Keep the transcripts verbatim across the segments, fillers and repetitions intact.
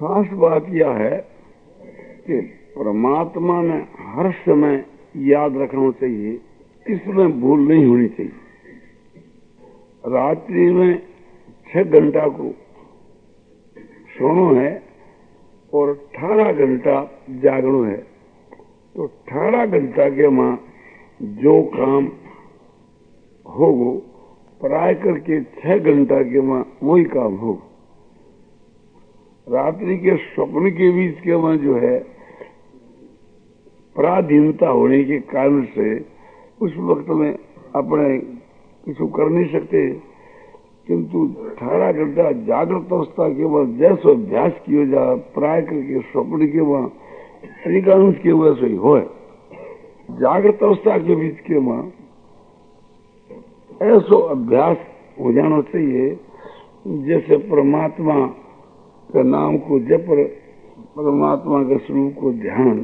खास बात यह है कि परमात्मा ने हर समय याद रखना चाहिए, इसमें भूल नहीं होनी चाहिए। रात्रि में छह घंटा को सोना है और अठारह घंटा जागना है, तो अठारह घंटा के मां जो काम होगो प्राय करके छह घंटा के मां वही काम हो। रात्रि के स्वप्न के बीच के मां जो है पराधीनता होने के कारण से उस वक्त में अपने किसी कर नहीं सकते, किंतु अठारह घंटा जागृत अवस्था के बाद जैसे अभ्यास किया जा प्राय करके स्वप्न के वहां अधिकांश के वैसे ही हो। जागृत अवस्था के बीच के वहां ऐसा अभ्यास हो जाना चाहिए जैसे परमात्मा का नाम को जप, परमात्मा के स्वरूप को ध्यान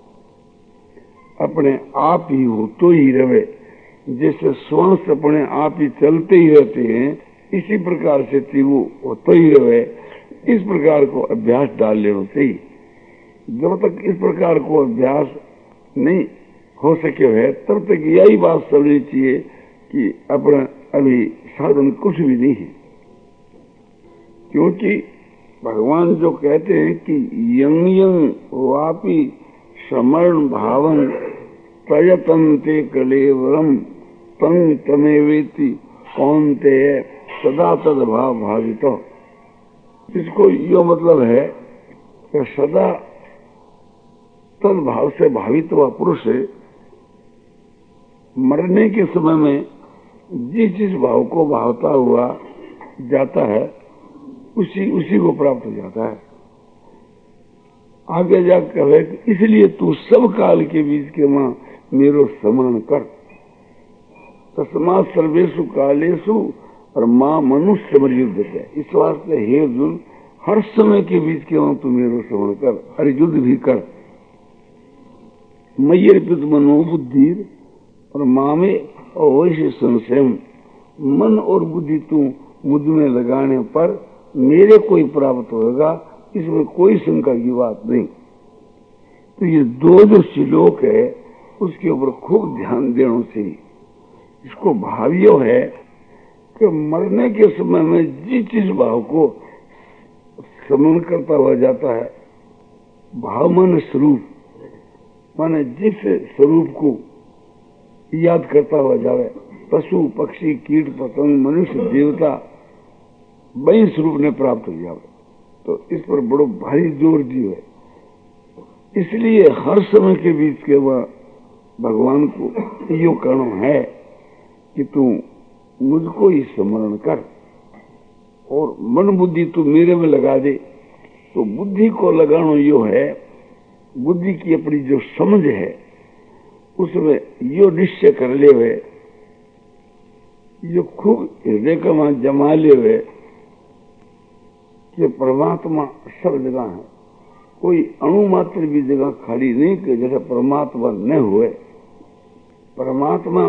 अपने आप ही हो तो ही रहे। जैसे श्वास अपने आप ही चलते ही रहते हैं, इसी प्रकार से तीव्र होते ही रहे। इस प्रकार को अभ्यास डाल लेना चाहिए। जब तक इस प्रकार को अभ्यास नहीं हो सके है तब तक यही बात समझनी चाहिए कि अपना अभी साधन कुछ भी नहीं है। क्योंकि भगवान जो कहते हैं कि यंग यंग वापी समरण भावन प्रयतन्ते कलेवरम तंग तमेवेति कौनते सदा तद भाव भावित। इसको यो मतलब है कि सदा तद भाव से भावित हुआ पुरुष मरने के समय में जिस जिस भाव को भावता हुआ जाता है उसी उसी को प्राप्त हो जाता है। आगे जा कहे इसलिए तू सब काल के बीच के मां मेरो स्मरण कर, तस्मात् सर्वेषु कालेषु और मां मनुष्य युद्ध है। इस वास्ते हे अर्जुन हर समय के बीच के मां तू मेरो स्मरण कर, अरे युद्ध भी कर। मयि अर्पित मनोबुद्धि और मां में अवश्य संशय, मन और बुद्धि तू मुझ में लगाने पर मेरे कोई प्राप्त होगा, इसमें कोई शंका की बात नहीं। तो ये दो जो श्लोक है उसके ऊपर खूब ध्यान देना चाहिए। इसको भावियो है कि मरने के समय में जिस जिस भाव को स्मरण करता हुआ जाता है, भाव माने स्वरूप, माने जिस स्वरूप को याद करता हुआ जावे, पशु पक्षी कीट पतंग मनुष्य देवता वही स्वरूप ने प्राप्त हो जावे, तो इस पर बड़ो भारी जोर दियो है। इसलिए हर समय के बीच के वह भगवान को यो कहना है कि तू मुझको ही स्मरण कर और मन बुद्धि तू मेरे में लगा दे। तो बुद्धि को लगाना यो है, बुद्धि की अपनी जो समझ है उसमें यो निश्चय कर ले हुए, यो खूब हृदय का वहां जमा ले हुए कि परमात्मा सब जगह है, कोई अणु मात्र भी जगह खाली नहीं कि जैसे परमात्मा न हुए। परमात्मा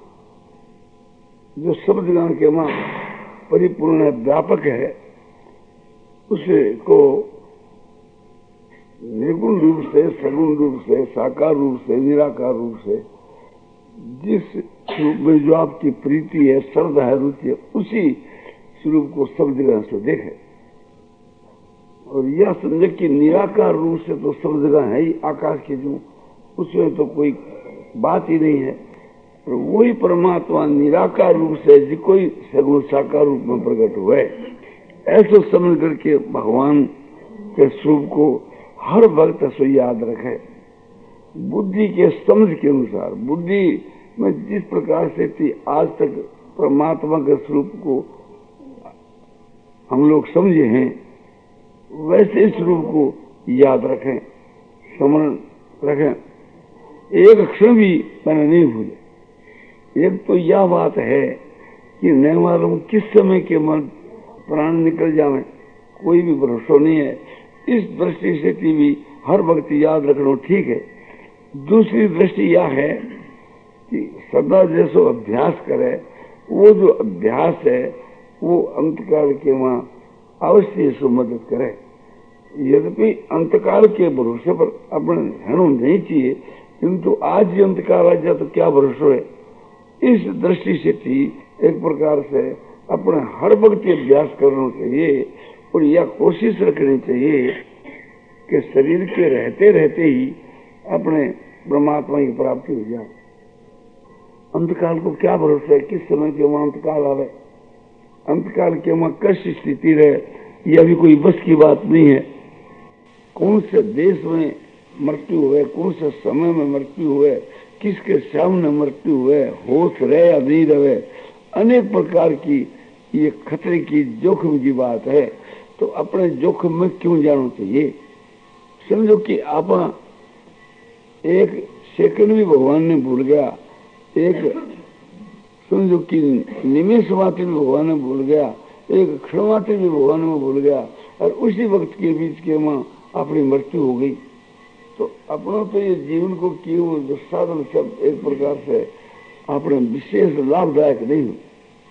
जो सब जगह के मां परिपूर्ण है, व्यापक है, उसे को निर्गुण रूप से सगुण रूप से साकार रूप से निराकार रूप से जिस रूप में जो आपकी प्रीति है, श्रद्धा है, रुचि है, उसी स्वरूप को सब जगह से देखे और यह समझे कि निराकार रूप से तो सब जगह है ही, आकाश के जो उसमें तो कोई बात ही नहीं है। और वही परमात्मा निराकार रूप से जो कोई सगुण साकार रूप में प्रकट हुए, ऐसा समझ करके भगवान के स्वरूप को हर वक्त ऐसा याद रखे। बुद्धि के समझ के अनुसार, बुद्धि में जिस प्रकार से थी आज तक परमात्मा के स्वरूप को हम लोग समझे हैं, वैसे इस रूप को याद रखें, स्मरण रखें, एक अक्षर भी मैंने नहीं भूले। एक तो यह बात है कि न मालूम किस समय के मन प्राण निकल जावे, कोई भी भरोसा नहीं है। इस दृष्टि से भी हर वक्त याद रखना ठीक है। दूसरी दृष्टि यह है कि सदा जैसो अभ्यास करे, वो जो अभ्यास है वो अंतकाल के वहां अवश्य इसको मदद करे। यद्यपि अंतकाल के भरोसे पर अपने रहना नहीं चाहिए, किंतु आज ये अंतकाल आ जाए तो क्या भरोसा है। इस दृष्टि से थी एक प्रकार से अपने हर वक्त अभ्यास करना चाहिए और यह कोशिश रखनी चाहिए कि शरीर के रहते रहते ही अपने परमात्मा की प्राप्ति हो जाए। अंतकाल को क्या भरोसा है, किस समय के वहां अंतकाल आवे, अंतकाल के वहां कैसी स्थिति रहे, यह भी कोई बस की बात नहीं है। कौन से देश में मृत्यु हुए, कौन से समय में मृत्यु हुए, किसके सामने मृत्यु हुए, होश रहे या नहीं रहे, अनेक प्रकार की ये खतरे की जोखिम की बात है। तो अपने जोखिम में क्यों जाना चाहिए। समझो कि आप एक सेकंड भी भगवान ने भूल गया, एक समझो कि निमेष मात्र भी भगवान ने भूल गया, एक क्षण मात्र भी भगवान में भूल गया और उसी वक्त के बीच के मां अपनी मृत्यु हो गई, तो अपना तो ये जीवन को किए हुए दुस्साधन सब एक प्रकार से अपने विशेष लाभदायक नहीं हो।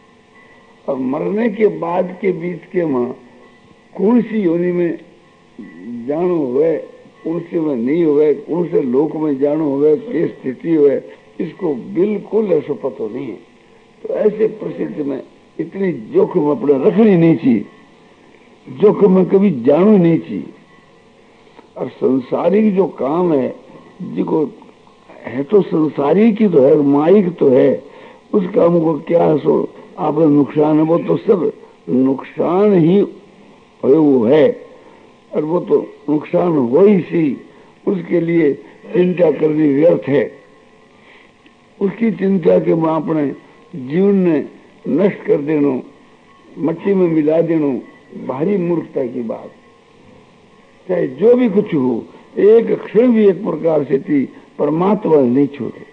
और मरने के बाद के बीच के मां कौन सी योनि में जानो हुए, कौन से में नहीं हुए, कौन से लोक में जानो हुए, किस स्थिति हुए, इसको बिल्कुल ऐसा पता नहीं है। तो ऐसे परिस्थिति में इतनी जोखिम अपने रखनी नहीं चाहिए, जोखिम में कभी जानो ही नहीं चाहिए। और संसारिक जो काम है जिसको है तो संसारी की तो है, माइक तो है, उस काम को क्या सो आपका नुकसान है, वो तो सब नुकसान ही वो है और वो तो नुकसान हो ही सी, उसके लिए चिंता करनी व्यर्थ है। उसकी चिंता के मां अपने जीवन ने नष्ट कर देनो, मट्टी में मिला देनो, भारी मूर्खता की बात। चाहे जो भी कुछ हो, एक क्षण भी एक प्रकार से थी परमात्मा नहीं छोड़े।